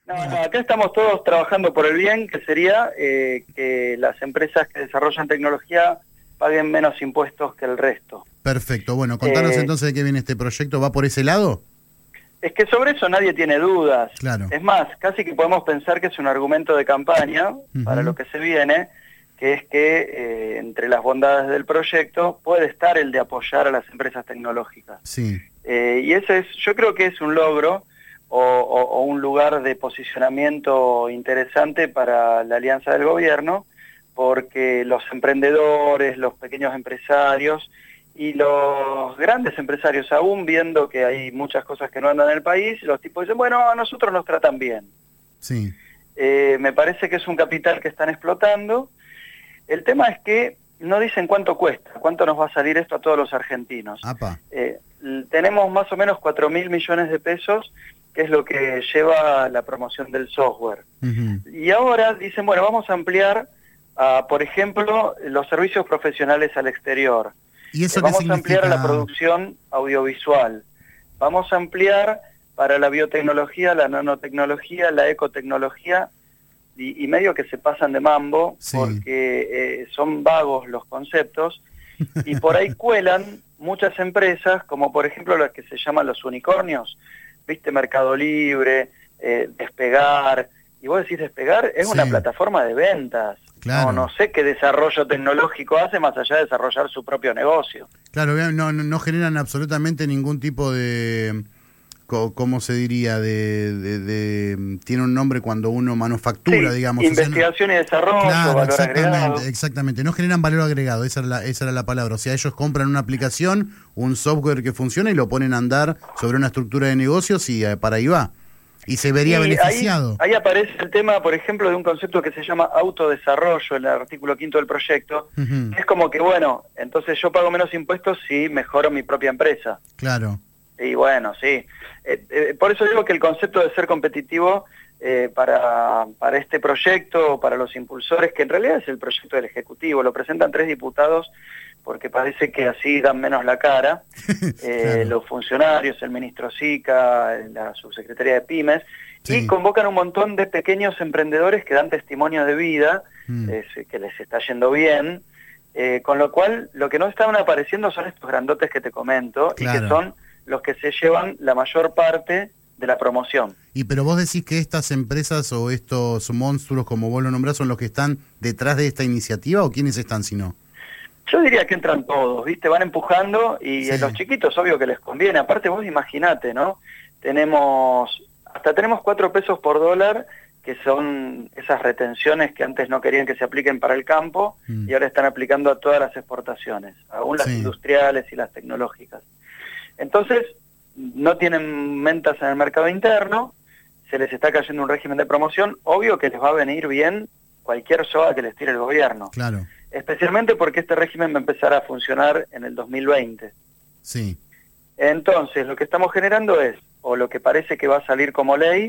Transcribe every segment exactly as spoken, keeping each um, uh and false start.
No, Bueno, no, acá estamos todos trabajando por el bien, que sería eh, que las empresas que desarrollan tecnología paguen menos impuestos que el resto. perfecto. Bueno, contanos Eh, entonces de qué viene este proyecto. ¿Va por ese lado? es que sobre eso nadie tiene dudas. Claro. Es más, casi que podemos pensar que es un argumento de campaña para Ujú. lo que se viene, que es que eh, entre las bondades del proyecto puede estar el de apoyar a las empresas tecnológicas. Sí. Eh, y ese es, yo creo que es un logro o, o, o un lugar de posicionamiento interesante para la alianza del gobierno, porque los emprendedores, los pequeños empresarios y los grandes empresarios, aún viendo que hay muchas cosas que no andan en el país, los tipos dicen, bueno, a nosotros nos tratan bien. Sí. Eh, me parece que es un capital que están explotando. El tema es que no dicen cuánto cuesta, cuánto nos va a salir esto a todos los argentinos. Apa. Eh, tenemos más o menos cuatro mil millones de pesos, que es lo que lleva la promoción del software. Ujú. Y ahora dicen, bueno, vamos a ampliar, a, por ejemplo, los servicios profesionales al exterior. ¿Y eso Eh, qué vamos a ampliar a la significa? producción audiovisual. Vamos a ampliar para la biotecnología, la nanotecnología, la ecotecnología, y, y medio que se pasan de mambo, Sí. porque eh, son vagos los conceptos, y por ahí cuelan muchas empresas, como por ejemplo las que se llaman los unicornios, viste, Mercado Libre, eh, Despegar, y vos decís Despegar, es Sí. una plataforma de ventas. Claro. No, no sé qué desarrollo tecnológico hace más allá de desarrollar su propio negocio. Claro, vean, no, no, no generan absolutamente ningún tipo de, co- ¿cómo se diría? De, de, de- tiene un nombre cuando uno manufactura, Sí, digamos. O sea, no- investigación y desarrollo, claro, valor exactamente, agregado. exactamente. No generan valor agregado, esa era, la, esa era la palabra. O sea, ellos compran una aplicación, un software que funciona y lo ponen a andar sobre una estructura de negocios y eh, para ahí va. Y se vería Y ahí, beneficiado. ahí aparece el tema, por ejemplo, de un concepto que se llama autodesarrollo, en el artículo quinto del proyecto. Ujú. Es como que, bueno, entonces yo pago menos impuestos si mejoro mi propia empresa. Claro, Y bueno, sí. Eh, eh, por eso digo que el concepto de ser competitivo eh, para, para este proyecto, para los impulsores, que en realidad es el proyecto del Ejecutivo, lo presentan tres diputados porque parece que así dan menos la cara, eh, claro. los funcionarios, el ministro Sica, la subsecretaría de Pymes, Sí. y convocan un montón de pequeños emprendedores que dan testimonio de vida, Mm. es, que les está yendo bien, eh, con lo cual lo que no estaban apareciendo son estos grandotes que te comento, Claro. y que son los que se llevan la mayor parte de la promoción. Y pero vos decís que estas empresas o estos monstruos, como vos lo nombrás, son los que están detrás de esta iniciativa, ¿o quiénes están si no? Yo diría que entran todos, ¿viste? Van empujando y Sí. a los chiquitos obvio que les conviene. Aparte vos imaginate, ¿no? Tenemos, hasta tenemos cuatro pesos por dólar, que son esas retenciones que antes no querían que se apliquen para el campo, Mm. y ahora están aplicando a todas las exportaciones, aún las Sí. industriales y las tecnológicas. Entonces, no tienen ventas en el mercado interno, se les está cayendo un régimen de promoción, obvio que les va a venir bien cualquier soga que les tire el gobierno. Claro, Especialmente porque este régimen va a empezar a funcionar en el dos mil veinte. sí. Entonces, lo que estamos generando es, o lo que parece que va a salir como ley,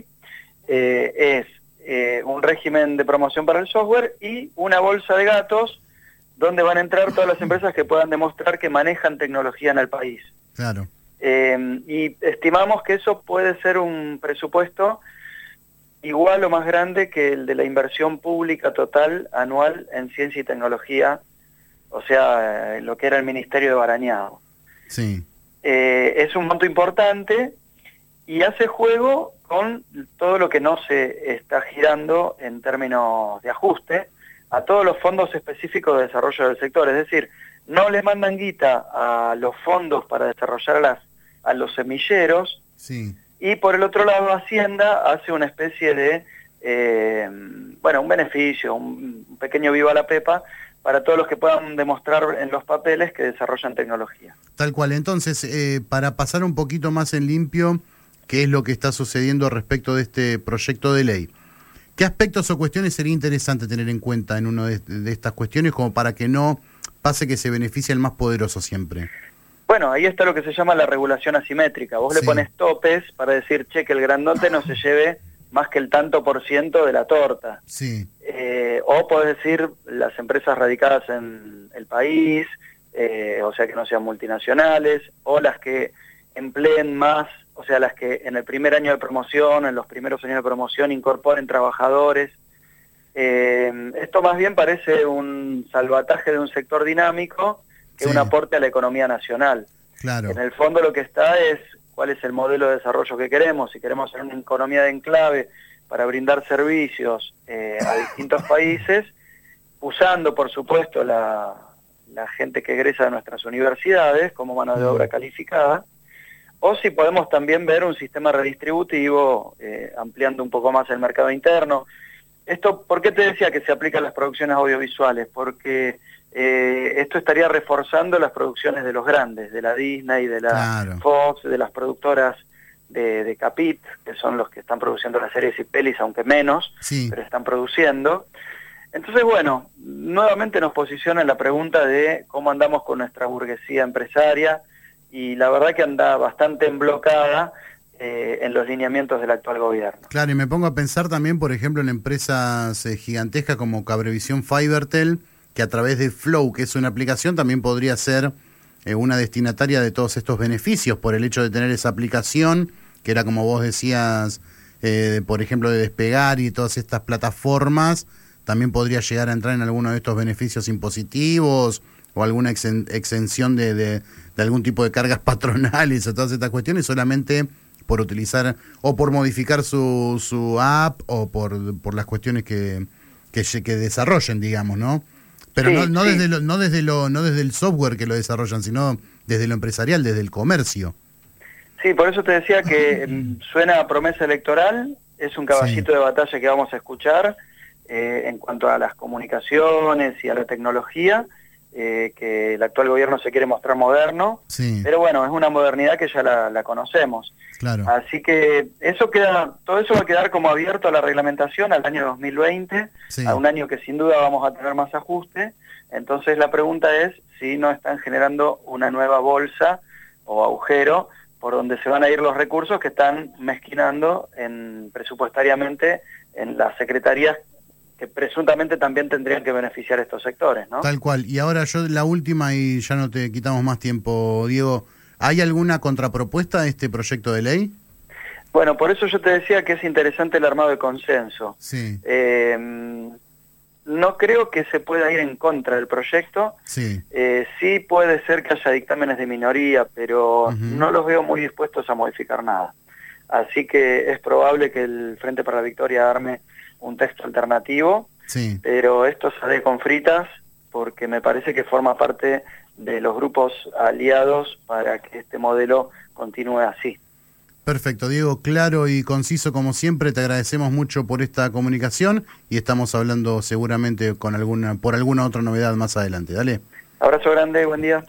eh, es eh, un régimen de promoción para el software y una bolsa de gatos donde van a entrar todas las empresas que puedan demostrar que manejan tecnología en el país. Claro. Eh, y estimamos que eso puede ser un presupuesto igual o más grande que el de la inversión pública total anual en ciencia y tecnología, o sea, eh, lo que era el Ministerio de Barañao. Sí. Eh, es un monto importante y hace juego con todo lo que no se está girando en términos de ajuste a todos los fondos específicos de desarrollo del sector. Es decir, no les mandan guita a los fondos para desarrollar a, las, a los semilleros, Sí. y por el otro lado Hacienda hace una especie de, eh, bueno, un beneficio, un, un pequeño viva la pepa para todos los que puedan demostrar en los papeles que desarrollan tecnología. Tal cual. Entonces, eh, para pasar un poquito más en limpio, ¿qué es lo que está sucediendo respecto de este proyecto de ley? ¿Qué aspectos o cuestiones sería interesante tener en cuenta en una de, de estas cuestiones como para que no pase que se beneficie el más poderoso siempre? Bueno, ahí está lo que se llama la regulación asimétrica. Vos Sí. le pones topes para decir, che, que el grandote no se lleve más que el tanto por ciento de la torta. Sí. Eh, o podés decir las empresas radicadas en el país, eh, o sea que no sean multinacionales, o las que empleen más o sea, las que en el primer año de promoción, en los primeros años de promoción, incorporen trabajadores. Eh, esto más bien parece un salvataje de un sector dinámico que sí. un aporte a la economía nacional. Claro. En el fondo lo que está es cuál es el modelo de desarrollo que queremos. Si queremos ser una economía de enclave para brindar servicios eh, a distintos países, usando, por supuesto, la, la gente que egresa de nuestras universidades como mano de obra calificada, o si podemos también ver un sistema redistributivo, eh, ampliando un poco más el mercado interno. Esto, ¿por qué te decía que se aplica a las producciones audiovisuales? Porque eh, esto estaría reforzando las producciones de los grandes, de la Disney, de la claro. Fox, de las productoras de, de Capit, que son los que están produciendo las series y pelis, aunque menos, sí. pero están produciendo. Entonces, bueno, nuevamente nos posiciona en la pregunta de cómo andamos con nuestra burguesía empresaria, y la verdad que anda bastante emblocada eh, en los lineamientos del actual gobierno. Claro, y me pongo a pensar también, por ejemplo, en empresas eh, gigantescas como Cablevisión Fibertel, que a través de Flow, que es una aplicación, también podría ser eh, una destinataria de todos estos beneficios por el hecho de tener esa aplicación, que era como vos decías, eh, por ejemplo, de Despegar y todas estas plataformas, también podría llegar a entrar en alguno de estos beneficios impositivos o alguna exen exención de, de, de algún tipo de cargas patronales o todas estas cuestiones, solamente por utilizar o por modificar su, su app o por, por las cuestiones que, que, que desarrollen, digamos, ¿no? Pero sí, no, no, sí. desde lo, no, desde lo, no desde el software que lo desarrollan, sino desde lo empresarial, desde el comercio. Sí, por eso te decía que suena a promesa electoral, es un caballito sí. de batalla que vamos a escuchar eh, en cuanto a las comunicaciones y a la tecnología, eh, que el actual gobierno se quiere mostrar moderno, sí. pero bueno, es una modernidad que ya la, la conocemos. Claro. Así que eso queda, todo eso va a quedar como abierto a la reglamentación al año dos mil veinte, sí. a un año que sin duda vamos a tener más ajuste. Entonces la pregunta es si no están generando una nueva bolsa o agujero por donde se van a ir los recursos que están mezquinando en, presupuestariamente en las secretarías que presuntamente también tendrían que beneficiar a estos sectores, ¿no? Tal cual. Y ahora yo la última, y ya no te quitamos más tiempo, Diego, ¿hay alguna contrapropuesta a este proyecto de ley? Bueno, por eso yo te decía que es interesante el armado de consenso. Sí. Eh, no creo que se pueda ir en contra del proyecto. Sí. Eh, sí puede ser que haya dictámenes de minoría, pero uh-huh. no los veo muy dispuestos a modificar nada. Así que es probable que el Frente para la Victoria arme un texto alternativo, sí. pero esto sale con fritas porque me parece que forma parte de los grupos aliados para que este modelo continúe así. Perfecto, Diego, claro y conciso como siempre, te agradecemos mucho por esta comunicación y estamos hablando seguramente con alguna por alguna otra novedad más adelante. Dale. Abrazo grande, buen día.